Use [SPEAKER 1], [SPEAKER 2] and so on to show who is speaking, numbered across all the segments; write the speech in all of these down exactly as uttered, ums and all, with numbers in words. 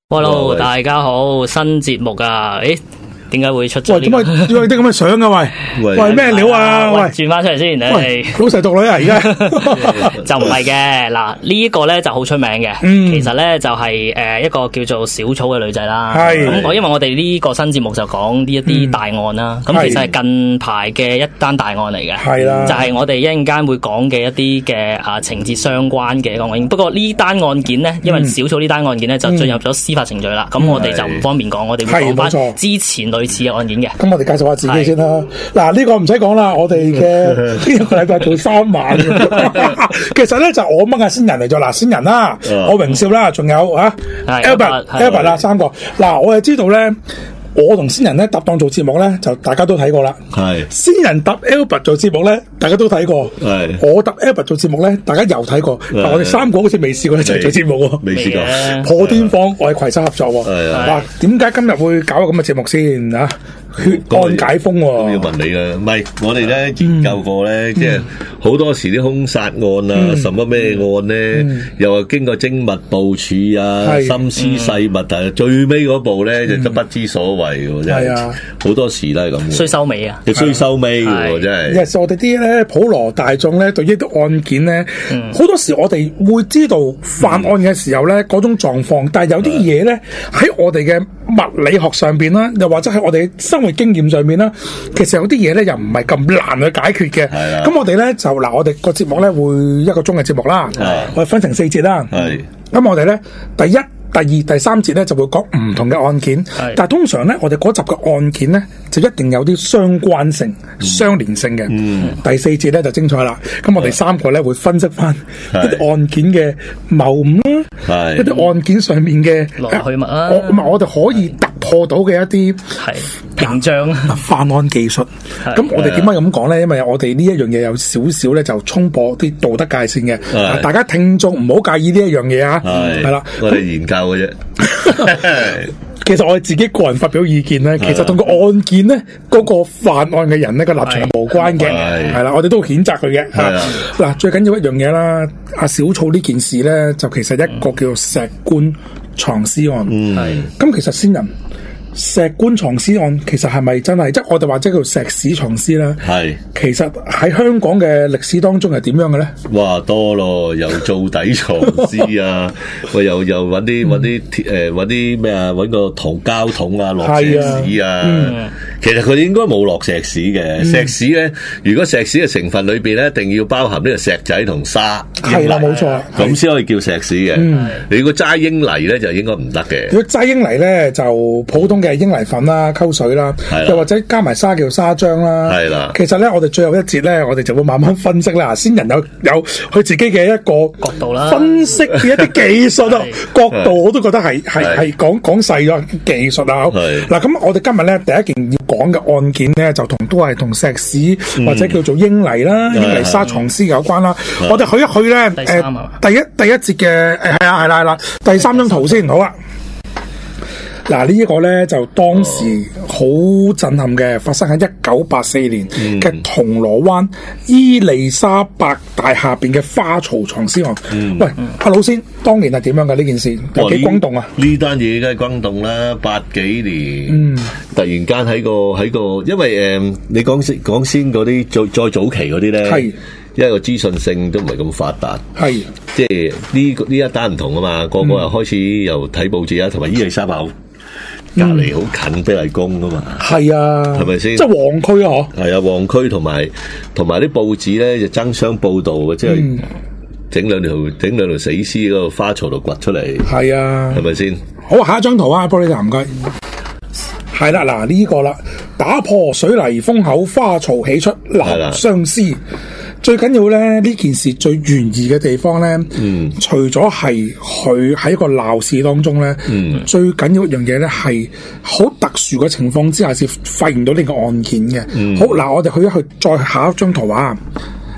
[SPEAKER 1] Hello， 大家好，新節目啊！誒，點解會出咗？
[SPEAKER 2] 喂，點解點解啲咁嘅相噶？喂，喂咩料啊？喂，
[SPEAKER 1] 轉翻出嚟先，
[SPEAKER 2] 喂，老實獨女啊，而家
[SPEAKER 1] 就唔係嘅。嗱，呢個咧就好出名嘅。嗯，其實咧就係誒一個叫做小草嘅女仔啦。係咁，我因為我哋呢個新節目就講呢一啲大案啦。咁其實係近排嘅一單大案嚟嘅。係啦，就係我哋一陣間會講嘅一啲嘅啊情節相關嘅案件。不過呢單案件咧，因為小草呢單案件咧就進入咗司法程序啦。咁我哋就唔方便講，我哋會講翻之前類似嘅案件嘅。
[SPEAKER 2] 咁我哋介紹下自己先啦。嗱，呢個唔使講啦，我哋嘅呢個禮拜做三晚。其實咧就我掹下先人嚟咗，嗱，先人啦，我榮少啦，仲有啊 Albert、Albert 啦，三個。嗱，我就知道咧。我同先人咧搭檔做節目咧，就大家都睇過啦。係先人搭 Albert 做節目咧，大家都睇過。係我搭 Albert 做節目咧，大家又睇過。但我哋三個好似未試過一齊做節目喎。未試過破天荒，我係攜手合作喎。嗱，點解今日會搞個咁嘅節目先啊？血案解封喎。要問你啦，唔係我哋咧研究過咧，即係好多時啲兇殺案啊，什麼咩案咧，又話經過精密部署啊，心思細密，但係最尾嗰步咧就都不知所謂。係真係好多時都係咁，衰收尾啊！衰收尾嘅真係。其實我哋啲咧普羅大眾咧對呢啲案件咧，好多時我哋會知道犯案嘅時候咧嗰種狀況，但係有啲嘢咧喺我哋嘅物理學上邊啦，又或者喺我哋生活經驗上面啦，其實有啲嘢咧又唔係咁難去解決嘅。咁我哋咧就嗱，我哋個節目咧會一個鐘嘅節目啦，我哋分成四節啦。咁我哋咧第一。第二、第三節咧就會講唔同嘅案件，但係通常咧我哋嗰集嘅案件咧就一定有啲相關性、嗯、相連性嘅。嗯、第四節咧就精彩啦，咁我哋三個咧會分析翻一啲案件嘅謬誤啦，一啲案件上面嘅來去脈啦，唔係我哋可以突破到嘅一啲屏障、犯案技術。咁我哋點解咁講咧？因為我哋呢一樣嘢有少少咧就衝破啲道德界線嘅，大家聽眾唔好介意呢一樣嘢啊。係啦，我哋研究嘅啫。其實我哋自己個人發表意見咧，其實同個案件咧嗰個犯案嘅人咧個立場係無關嘅，係啦，我哋都譴責佢嘅。嗱，最緊要一樣嘢啦，阿小草呢件事咧就其實一個叫做石棺藏屍案。係咁，其實先人。石棺藏屍案其實係咪真係即係我哋話即係叫石屎藏屍啦？係，其實喺香港嘅歷史當中係點樣嘅咧？哇，多咯，又做底藏屍啊，喂，又又揾啲揾啲誒揾啲咩啊？揾個銅膠桶啊，落石屎啊。嗯、其實佢哋應該冇落石屎嘅，嗯、石屎咧，如果石屎嘅成分裏邊咧，一定要包含呢個石仔同沙。係啦，冇錯，咁先可以叫石屎嘅。嗯、你如果齋英泥咧，就應該唔得嘅。如果齋英泥咧，就普通嘅英泥粉啦，溝水啦，又或者加埋沙叫沙漿啦。係啦，其實咧，我哋最後一節咧，我哋就會慢慢分析啦。先人有有佢自己嘅一個角度啦，分析嘅一啲技術啊角度，我都覺得係係係講講細咗技術啊。嗱，咁我哋今日咧第一件要講嘅案件咧，就同都係同石屎或者叫做英泥啦、英泥沙藏屍有關啦。我哋去一去咧，誒，第一第一節嘅誒係啊係啦係啦，第三張圖先好啊。嗱，呢一個咧就當時好震撼嘅，發生喺一九八四年嘅銅鑼灣伊利沙伯大廈邊嘅花槽藏屍案。嗯、喂，阿老師，當年係點樣嘅呢件事？有幾轟動啊？呢單嘢梗係轟動啦，八幾年，嗯、突然間喺個喺個，因為誒、呃，你講先講先嗰啲再再早期嗰啲咧，係因為個資訊性都唔係咁發達，係即係呢呢一單唔同啊嘛，個個又開始又睇報紙啊，同埋伊利沙伯隔籬好近碧麗宮噶嘛，係啊，係咪先？即係旺區啊，嗬，係啊，旺區同埋同埋啲報紙咧就爭相報道嘅，即係整兩條整兩條死屍嗰個花槽度掘出嚟，係啊，係咪先？好，下一張圖啊，玻璃站唔該，係啦，嗱呢個啦，打破水泥封口，花槽起出男雙屍。最緊要咧，呢件事最懸疑嘅地方咧，嗯、除咗係佢喺個鬧市當中咧，嗯、最緊要一樣嘢咧係好特殊嘅情況之下，先發現到呢個案件嘅。嗯、好嗱，我哋去一去再下一張圖啊。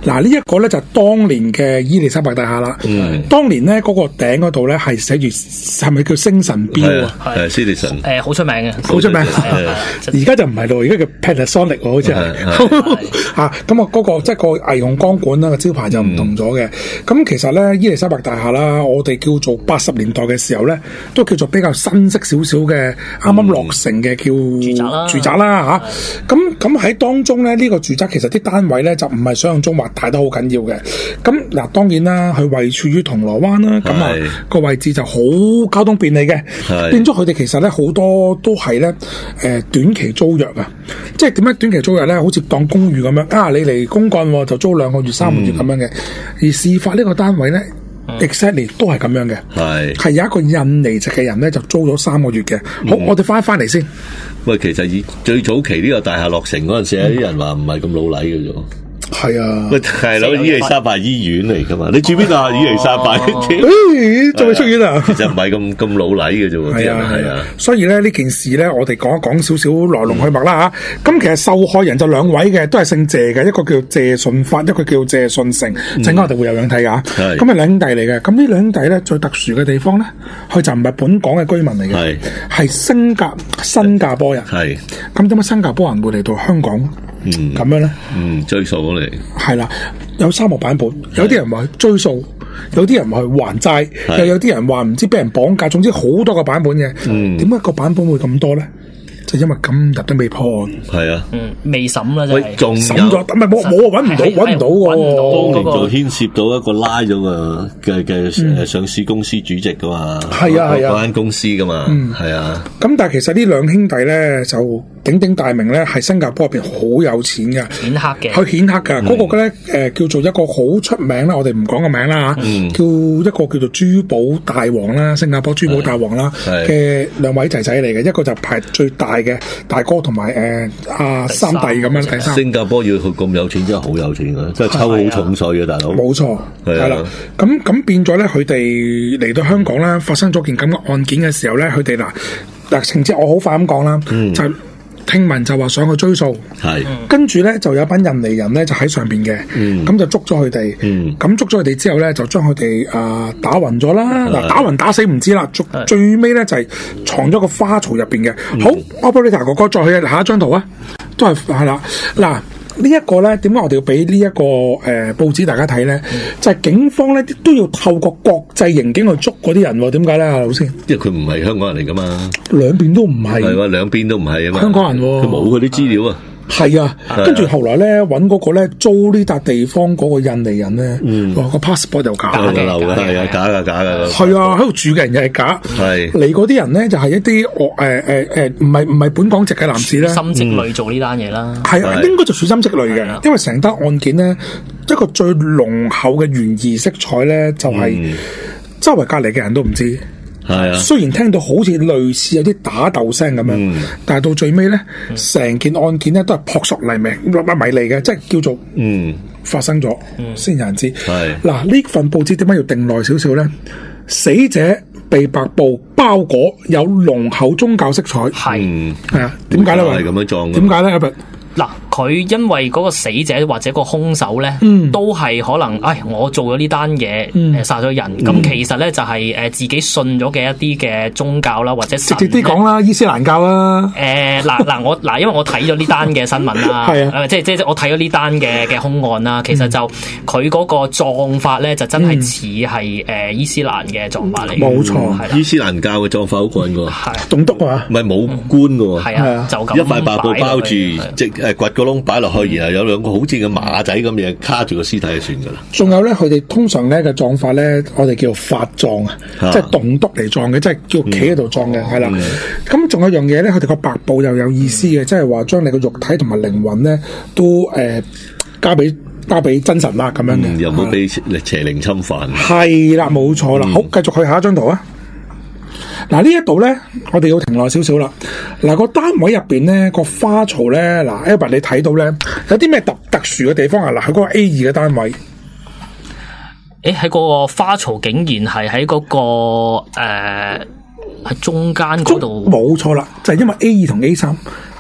[SPEAKER 2] 嗱，呢一個咧就係當年嘅伊利沙伯大廈啦。嗯，當年咧嗰個頂嗰度咧係寫住係咪叫星辰錶啊？
[SPEAKER 1] 係
[SPEAKER 3] Citizen，
[SPEAKER 1] 誒好出名嘅，
[SPEAKER 2] 好出名。而家就唔係咯，而家叫 Panasonic 喎，好似係嚇。咁啊，嗰個即係個霓虹光管啦，個招牌就唔同咗嘅。咁其實咧，伊利沙伯大廈啦，我哋叫做八十年代嘅時候咧，都叫做比較新式少少嘅，啱啱落成嘅叫住宅啦，住宅啦嚇。咁咁喺當中咧，呢個住宅其實啲單位咧就唔係想象中話大得好緊要嘅。咁嗱，當然啦，佢位處於銅鑼灣啦，咁啊個位置就好交通便利嘅，變咗佢哋其實咧好多都係咧誒短期租約啊，即係點樣短期租約咧？好似當公寓咁樣啊，你嚟公幹就租兩個月、三個月咁樣嘅。而事發呢個單位咧。Exactly 都係咁樣嘅，係係有一個印尼籍嘅人咧就租咗三個月嘅。好，嗯、我哋翻翻嚟先。
[SPEAKER 3] 喂，其實以最早期呢個大廈落成嗰陣時，有啲、嗯、人話唔係咁老禮嘅啫。係
[SPEAKER 2] 啊，
[SPEAKER 3] 喂，大佬，伊利沙伯醫院嚟噶嘛？你住邊度啊？伊利沙伯，
[SPEAKER 2] 仲未出院啊？
[SPEAKER 3] 其實唔係咁咁老禮嘅啫喎。係啊係啊，
[SPEAKER 2] 所以咧呢件事咧，我哋講一講少少來龍去脈啦吓。咁其實受害人就兩位嘅，都係姓謝嘅，一個叫謝順發，一個叫謝順成。陣間我哋會有樣睇噶。咁係兩兄弟嚟嘅。咁呢兩兄弟咧最特殊嘅地方咧，佢就唔係本港嘅居民嚟嘅，係係新加新加坡人。係咁點解新加坡人會嚟到香港？嗯，咁樣咧，
[SPEAKER 3] 嗯，追溯過嚟，
[SPEAKER 2] 係啦，有三個版本，有啲人話追溯，有啲人話去還債，又有啲人話唔知俾人綁架，總之好多個版本嘅。嗯，點解個版本會咁多咧？就因為今日都未破案，係啊，
[SPEAKER 1] 嗯，未審啦，就係
[SPEAKER 3] 仲
[SPEAKER 2] 審咗，唔係冇冇揾唔到，揾唔到喎，
[SPEAKER 3] 當年就牽涉到一個拉咗嘅嘅嘅誒上市公司主席噶嘛，
[SPEAKER 2] 係啊係啊，
[SPEAKER 3] 嗰間公司噶嘛，係啊。咁
[SPEAKER 2] 但係其實呢兩兄弟咧就鼎鼎大名咧，係新加坡入邊好有錢嘅，
[SPEAKER 1] 顯赫嘅，
[SPEAKER 2] 佢顯赫㗎。嗰個咧誒叫做一個好出名啦，我哋唔講個名啦嚇，叫一個叫做珠寶大王啦，新加坡珠寶大王啦嘅兩位仔仔嚟嘅，一個就排最大嘅大哥同埋誒阿三弟咁樣，第三。
[SPEAKER 3] 新加坡要佢咁有錢，真係好有錢啊！真係抽好重稅嘅大佬。
[SPEAKER 2] 冇錯，係啦。咁咁變咗咧，佢哋嚟到香港啦，發生咗件咁嘅案件嘅時候咧，佢哋嗱嗱情節，我好快咁講啦，就聽聞就話想去追訴，係跟住咧就有班印尼人咧就喺上邊嘅，咁就捉咗佢哋，咁捉咗佢哋之後咧就將佢哋啊打暈咗啦，嗱打暈打死唔知啦，最最尾咧就係藏咗個花槽入邊嘅。好 ，Operator 哥哥再去下一張圖啊，都係係啦，嗱。呢一個咧，點解我哋要俾呢一個誒、呃、報紙大家睇咧？嗯、就係警方咧都要透過國際刑警去捉嗰啲人喎。點解咧，老師？
[SPEAKER 3] 因為佢唔係香港人嚟噶嘛，
[SPEAKER 2] 兩邊都唔係。
[SPEAKER 3] 係喎，兩邊都唔係啊嘛。
[SPEAKER 2] 香港人喎，
[SPEAKER 3] 佢冇嗰啲資料啊。
[SPEAKER 2] 係啊，跟住後來咧揾嗰個咧租呢笪地方嗰個印尼人咧，話個 passport 又假嘅，
[SPEAKER 3] 係啊，假噶假噶，
[SPEAKER 2] 係啊，喺度住嘅人又係假，係嚟嗰啲人咧就係一啲誒誒誒唔係唔係本港籍嘅男士咧，
[SPEAKER 1] 心積慮做呢單嘢啦，
[SPEAKER 2] 係啊，應該就處心積慮嘅，因為成單案件咧一個最濃厚嘅懸疑色彩咧就係周圍隔離嘅人都唔知。係啊，雖然聽到好似類似有啲打鬥聲咁樣，嗯、但係到最尾咧，成、嗯、件案件咧都係撲朔迷離、密迷離嘅，即係叫做嗯發生咗先、嗯、有人知。係嗱，呢份報紙點解要定耐少少咧？死者被白布包裹，有濃厚宗教色彩。係係啊，點解咧？
[SPEAKER 3] 係咁樣撞？
[SPEAKER 2] 點解咧？
[SPEAKER 1] 嗱，佢因為嗰個死者或者個兇手咧，嗯、都係可能，唉，我做咗呢單嘢，誒、嗯，殺咗人，咁、嗯、其實咧就係誒自己信咗嘅一啲嘅宗教啦，或者直
[SPEAKER 2] 接啲講啦，伊斯蘭教啦。
[SPEAKER 1] 誒，嗱嗱，我嗱，因為我睇咗呢單嘅新聞啦，係啊，即係即係我睇咗呢單嘅嘅兇案啦，其實就佢嗰個葬法咧，就真係似係誒伊斯蘭嘅葬法嚟。
[SPEAKER 2] 冇錯，
[SPEAKER 3] 係伊斯蘭教嘅葬法好過癮㗎，
[SPEAKER 1] 係
[SPEAKER 2] 棟篤啊，
[SPEAKER 3] 唔係冇棺㗎喎，
[SPEAKER 1] 係啊，就咁
[SPEAKER 3] 一塊白布包住，即誒掘個窿擺落去，然後有兩個好似嘅馬仔咁嘢卡住個屍體就算噶啦。
[SPEAKER 2] 仲有咧，佢哋通常咧嘅葬法咧，我哋叫法葬啊，即係棟篤嚟葬嘅，即係叫企喺度葬嘅，係啦。咁仲有一樣嘢咧，佢哋個白布又有意思嘅，即係話將你個肉體同埋靈魂咧都誒交俾交俾真神啦，咁樣嘅，
[SPEAKER 3] 又冇俾邪靈侵犯。
[SPEAKER 2] 係啦，冇錯啦。好，繼續去下一張圖啊。嗱，呢一度咧，我哋要停耐少少啦。嗱，個單位入邊咧，個花槽咧，嗱 Albert 你睇到咧，有啲咩特特殊嘅地方啊？嗱，喺嗰個 A 二嘅單位，
[SPEAKER 1] 誒，喺嗰個花槽竟然係喺嗰個誒喺中間嗰度，
[SPEAKER 2] 冇錯啦，就係因為 A 二同 A 三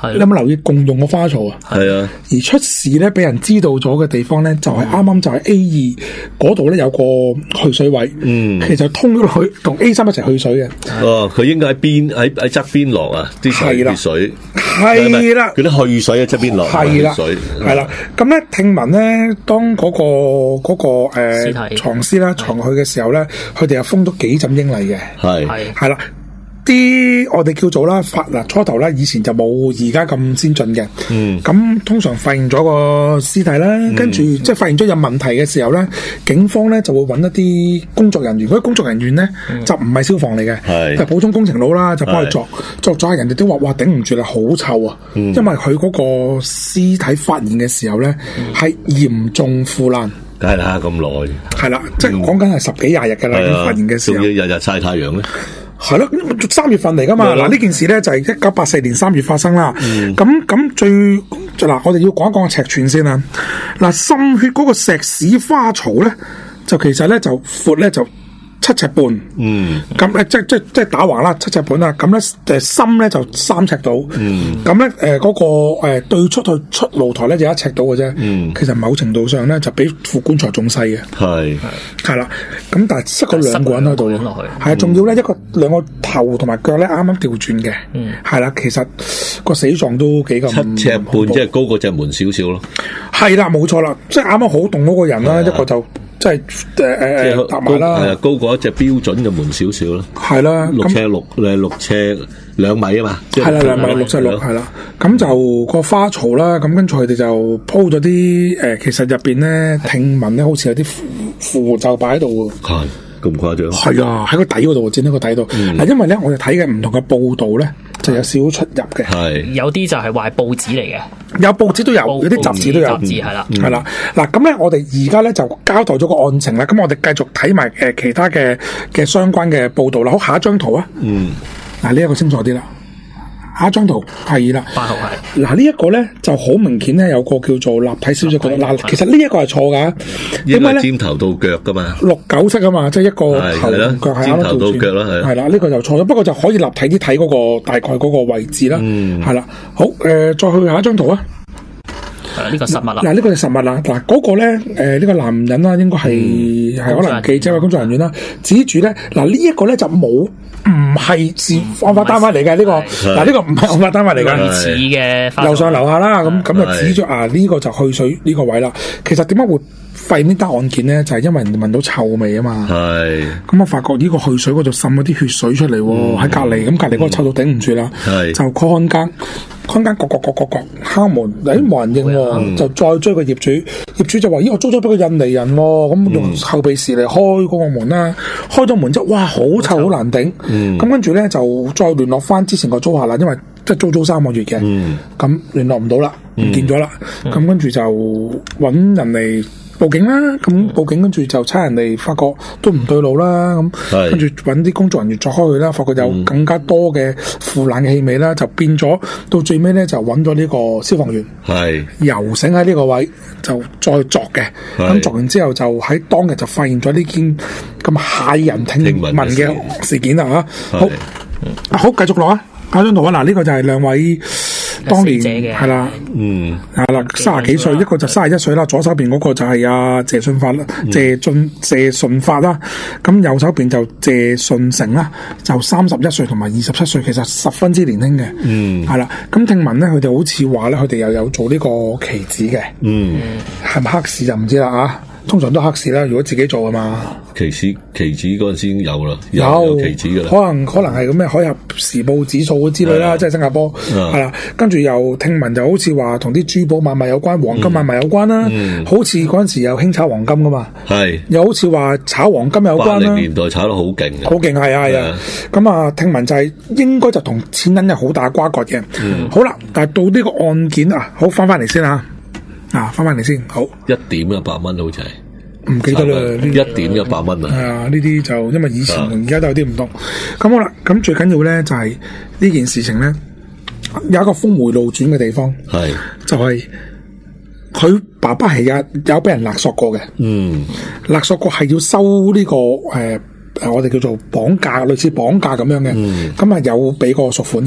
[SPEAKER 2] 你有冇留意共用嘅花槽啊？
[SPEAKER 3] 係啊。
[SPEAKER 2] 而出事咧，俾人知道咗嘅地方咧，就係啱啱就係 A 二嗰度咧有個去水位，嗯，其實通咗落去同 A 三一齊去水嘅。
[SPEAKER 3] 哦，佢應該喺邊喺喺側邊落啊，啲水啲水
[SPEAKER 2] 係啦，
[SPEAKER 3] 嗰啲去水喺側邊落係啦，水
[SPEAKER 2] 係啦。咁咧聽聞咧，當嗰個嗰個誒藏屍啦藏去嘅時候咧，佢哋又封咗幾浸英泥嘅，
[SPEAKER 3] 係
[SPEAKER 2] 係啦。啲我哋叫做啦，發嗱初頭啦，以前就冇而家咁先進嘅。嗯，咁通常發現咗個屍體啦，嗯、跟住即係發現咗有問題嘅時候咧，警方咧就會揾一啲工作人員。嗰啲工作人員咧、嗯、就唔係消防嚟嘅，就普通工程佬啦，就幫佢作作咗。人哋都話哇頂唔住啦，好臭啊！嗯、因為佢嗰個屍體發現嘅時候咧係嚴重腐爛。
[SPEAKER 3] 梗係啦，咁耐
[SPEAKER 2] 係啦，即係講緊係十幾廿日㗎啦。嗯、發現嘅時候，
[SPEAKER 3] 仲要日日曬太陽咧。
[SPEAKER 2] 係咯，三月份嚟噶嘛？嗱，呢件事咧就係一九八四年三月發生啦。咁咁、嗯、最嗱，我哋要講一講個尺寸先啦。嗱，滲血嗰個石屎花槽咧，就其實咧就闊咧就七尺半。嗯。咁咧即即即打橫啦，七尺半啦。咁咧誒深咧就三尺到。嗯。咁咧誒嗰個誒、呃、對出去出露台咧就一尺到嘅啫。嗯。其實某程度上咧就比副棺材仲細嘅。係。係啦。咁但係塞咗兩個人喺度嘅。係啊，仲要咧一個兩個頭同埋腳咧啱啱調轉嘅。嗯。係啦，其實個死狀都幾咁。
[SPEAKER 3] 七尺半即係高過隻門少少咯。
[SPEAKER 2] 係啦，冇錯啦，即係啱啱好凍嗰個人啦，一個就。即係誒誒搭埋啦，
[SPEAKER 3] 係啊，高過一隻標準嘅門少少啦，
[SPEAKER 2] 係啦，
[SPEAKER 3] 六尺六誒六尺兩米啊嘛，
[SPEAKER 2] 係啦兩米六尺六係啦，咁就個花槽啦，咁跟住佢哋就鋪咗啲誒，其實入邊咧聽聞咧好似有啲符符咒擺喺度喎，
[SPEAKER 3] 係咁誇張，
[SPEAKER 2] 係啊，喺個底嗰度，剪喺個底度，嗱，因為咧我哋睇嘅唔同嘅報道咧，就有少少出入嘅，
[SPEAKER 1] 係有啲就係話報紙嚟嘅。
[SPEAKER 2] 有報紙都有，有啲雜誌都有，
[SPEAKER 1] 雜誌係啦，
[SPEAKER 2] 係啦。嗱咁咧，我哋而家咧就交代咗個案情啦。咁我哋繼續睇埋誒其他嘅嘅相關嘅報道啦。好，下一張圖啊。嗯。嗱，呢一個清楚啲啦。下一張圖係啦。八號係。嗱呢一個咧就好明顯咧，有個叫做立體小姐覺得嗱，其實呢一個係錯噶。
[SPEAKER 3] 因為尖頭到腳噶嘛。六
[SPEAKER 2] 九式啊嘛，即係一個頭腳係啱啱到腳啦，係。係啦，呢個就錯咗，不過就可以立體啲睇嗰個大概嗰個位置啦。嗯。係啦，好誒，再去下一張圖啊。
[SPEAKER 1] 誒，呢個實物啦。
[SPEAKER 2] 嗱，呢個就實物啦。嗱，嗰個咧，誒，呢個男人啦，應該係係可能記者或工作人員啦。指住咧，嗱呢一個咧就冇，唔係是案發單位嚟嘅呢個。嗱呢個唔係案發單位嚟嘅，
[SPEAKER 1] 似嘅。
[SPEAKER 2] 樓上樓下啦，咁咁就指住啊呢個就去水呢個位啦。其實點解會發現呢單案件咧？就係因為人聞到臭味啊嘛。係。咁我發覺呢個去水嗰度滲咗啲血水出嚟喎，喺隔離，咁隔離嗰個臭到頂唔住啦。係。就看更。看間各各各各各敲門，誒冇人應喎，嗯、就再追個業主，業主就話：咦，我租咗俾個印尼人喎，咁用後備匙嚟開嗰個門啦。開咗門之後，哇，好臭，好難頂。咁、嗯、跟住咧就再聯絡翻之前個租客啦，因為即係租租三個月嘅，咁、嗯、聯絡唔到啦，唔見咗啦。咁、嗯、跟住就揾人嚟報警啦，咁報警跟住就差人嚟，發覺都唔對路啦，咁跟住揾啲工作人員鑿開佢啦，發覺有更加多嘅腐爛嘅氣味啦，就變咗到最尾咧就揾咗呢個消防員，係游繩喺呢個位就再鑿嘅，咁鑿完之後就喺當日就發現咗呢件咁駭人聽聞嘅事件啦嚇，好，好繼續落啊，下張圖啊，嗱呢個就係兩位。當年係啦，嗯，係啦，三十幾歲，一個就三十一歲啦，左手邊嗰個就係阿謝順發啦，謝俊謝順發啦，咁右手邊就謝順成啦，就三十一歲同埋二十七歲，其實十分之年輕嘅，嗯，係啦，咁聽聞咧，佢哋好似話咧，佢哋又有做呢個棋子嘅，嗯，係咪黑市就唔知啦啊。通常都黑市啦，如果自己做啊嘛。
[SPEAKER 3] 棋子棋子嗰陣時已經有啦，
[SPEAKER 2] 有
[SPEAKER 3] 有棋子噶啦。
[SPEAKER 2] 可能可能係咁咩海峽時報指數之類啦，即係新加坡係啦。跟住又聽聞就好似話同啲珠寶買賣有關、黃金買賣有關啦。好似嗰陣時有興炒黃金噶嘛，係又好似話炒黃金有關啦。八零年代炒得好勁嘅，好勁係啊係啊。咁啊，聽聞就係應該就同錢銀有好大瓜葛嘅。好啦，但係到呢個案件啊，好翻翻嚟先啊。啊，翻翻嚟先，好
[SPEAKER 3] 一點一百蚊好似係，
[SPEAKER 2] 唔記得啦，
[SPEAKER 3] 一點一百蚊啊，
[SPEAKER 2] 係啊，呢啲就因為以前同而家都有啲唔同。咁好啦，咁最緊要咧就係呢件事情咧有一個峰回路轉嘅地方，係就係佢爸爸係有有俾人勒索過嘅，嗯，勒索過係要收呢個誒誒，我哋叫做綁架，類似綁架咁樣嘅，咁啊有俾個贖款嘅。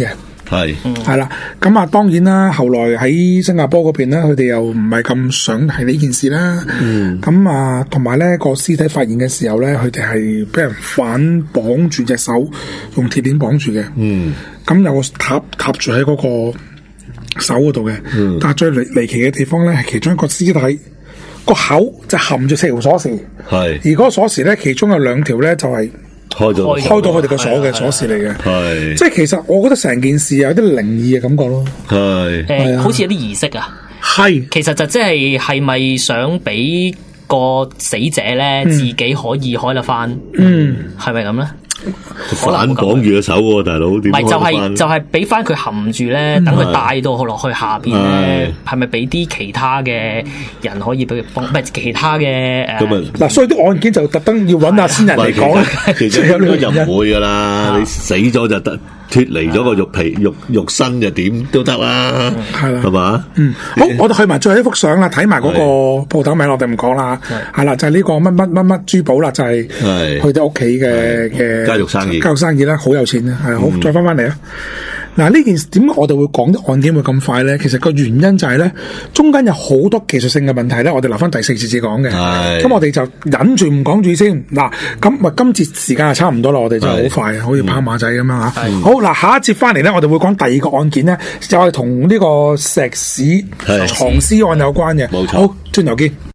[SPEAKER 3] 係
[SPEAKER 2] 係啦。咁啊，當然啦，後來喺新加坡嗰邊咧，佢哋又唔係咁想係呢件事啦。嗯。咁啊，同埋咧個屍體發現嘅時候咧，佢哋係俾人反綁住隻手，用鐵鏈綁住嘅。嗯。咁有個塔塔住喺嗰個手嗰度嘅。嗯。但係最離離奇嘅地方咧，係其中一個屍體個口就含住四條鎖匙。係。而嗰個鎖匙咧，其中有兩條咧就係、是。
[SPEAKER 3] 開咗
[SPEAKER 2] 開到佢哋個鎖嘅鎖匙嚟嘅，係即係其實我覺得成件事有啲靈異嘅感覺咯，
[SPEAKER 1] 係誒，好似有啲儀式啊，係其實就即係係咪想俾個死者咧、嗯、自己可以開得翻，嗯，係咪咁咧？
[SPEAKER 3] 反綁住隻手喎，大佬點？唔係
[SPEAKER 1] 就係就係俾翻佢含住咧，等佢帶到落去下邊咧，係咪俾啲其他嘅人可以俾佢幫？唔係其他嘅誒
[SPEAKER 2] 嗱，所以啲案件就特登要揾下先人嚟講，
[SPEAKER 3] 其實應該就唔會噶啦，你死咗就得。脫離咗個肉皮肉肉身就點都得啦，係啦，係嘛？
[SPEAKER 2] 嗯，好，我哋去埋最後一幅相啦，睇埋嗰個鋪頭名，我哋唔講啦，係啦，就係呢個乜乜乜乜珠寶啦，就係佢哋屋企嘅嘅
[SPEAKER 3] 家族生意，
[SPEAKER 2] 家族生意啦，好有錢啊，係好，再翻翻嚟啊！嗱，呢件事點解我哋會講啲案件會咁快咧？其實個原因就係咧，中間有好多技術性嘅問題咧，我哋留翻第四節至講嘅。咁我哋就忍住唔講住先。嗱，咁咪今節時間係差唔多啦，我哋就好快，好似跑馬仔咁樣吓。好，嗱，下一節翻嚟咧，我哋會講第二個案件咧，就係同呢個石屎藏屍案有關嘅。冇錯。好，轉頭見。